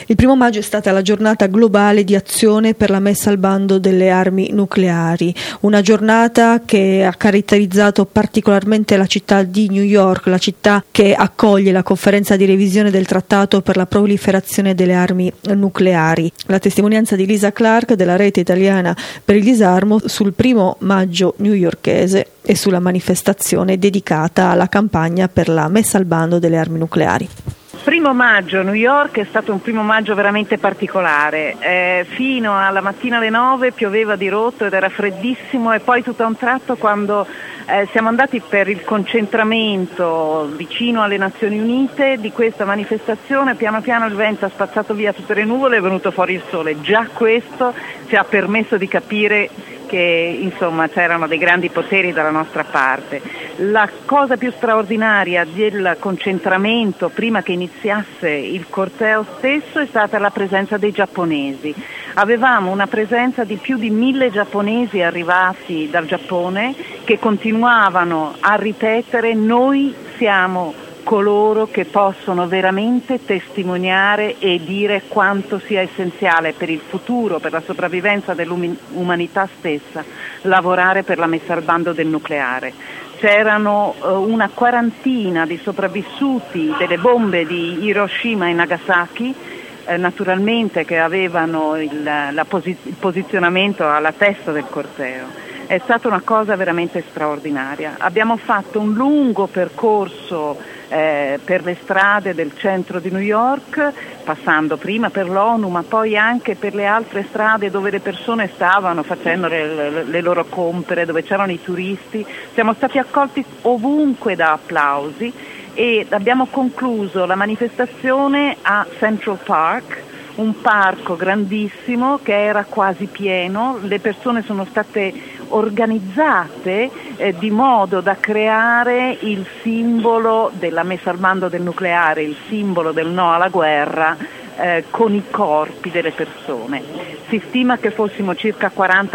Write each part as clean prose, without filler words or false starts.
Il 1 maggio è stata la giornata globale di azione per la messa al bando delle armi nucleari, una giornata che ha caratterizzato particolarmente la città di New York, la città che accoglie la conferenza di revisione del trattato per la proliferazione delle armi nucleari. La testimonianza di Lisa Clark della rete italiana per il disarmo sul 1 maggio newyorkese e sulla manifestazione dedicata alla campagna per la messa al bando delle armi nucleari. 1 maggio New York è stato un 1 maggio veramente particolare, fino alla mattina alle 9 pioveva di rotto ed era freddissimo, e poi tutto a un tratto, quando siamo andati per il concentramento vicino alle Nazioni Unite di questa manifestazione, piano piano il vento ha spazzato via tutte le nuvole e è venuto fuori il sole. Già questo ci ha permesso di capire che insomma c'erano dei grandi poteri dalla nostra parte. La cosa più straordinaria del concentramento prima che iniziasse il corteo stesso è stata la presenza dei giapponesi. Avevamo una presenza di più di 1000 giapponesi arrivati dal Giappone che continuavano a ripetere: noi siamo coloro che possono veramente testimoniare e dire quanto sia essenziale per il futuro, per la sopravvivenza dell'umanità stessa, lavorare per la messa al bando del nucleare. C'erano una quarantina di sopravvissuti delle bombe di Hiroshima e Nagasaki, naturalmente, che avevano il posizionamento alla testa del corteo. È stata una cosa veramente straordinaria. Abbiamo fatto un lungo percorso per le strade del centro di New York, passando prima per l'ONU ma poi anche per le altre strade dove le persone stavano facendo le loro compere, dove c'erano i turisti. Siamo stati accolti ovunque da applausi e abbiamo concluso la manifestazione a Central Park, un parco grandissimo che era quasi pieno. Le persone sono state organizzate di modo da creare il simbolo della messa al bando del nucleare, il simbolo del no alla guerra, con i corpi delle persone. Si stima che fossimo circa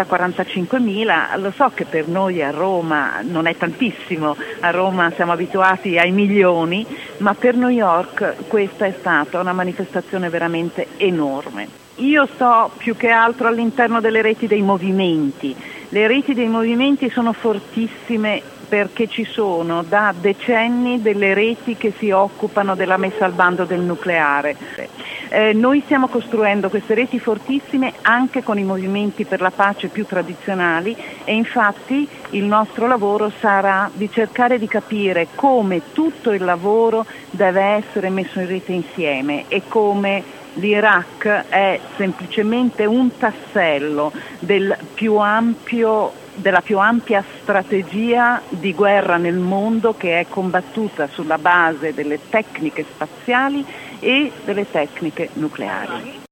40-45 mila. Lo so che per noi a Roma non è tantissimo, a Roma siamo abituati ai milioni, ma per New York questa è stata una manifestazione veramente enorme. Io sto più che altro all'interno delle reti dei movimenti. Le reti dei movimenti sono fortissime perché ci sono da decenni delle reti che si occupano della messa al bando del nucleare. Noi stiamo costruendo queste reti fortissime anche con i movimenti per la pace più tradizionali, e infatti il nostro lavoro sarà di cercare di capire come tutto il lavoro deve essere messo in rete insieme e come l'Iraq è semplicemente un tassello della più ampia strategia di guerra nel mondo, che è combattuta sulla base delle tecniche spaziali e delle tecniche nucleari.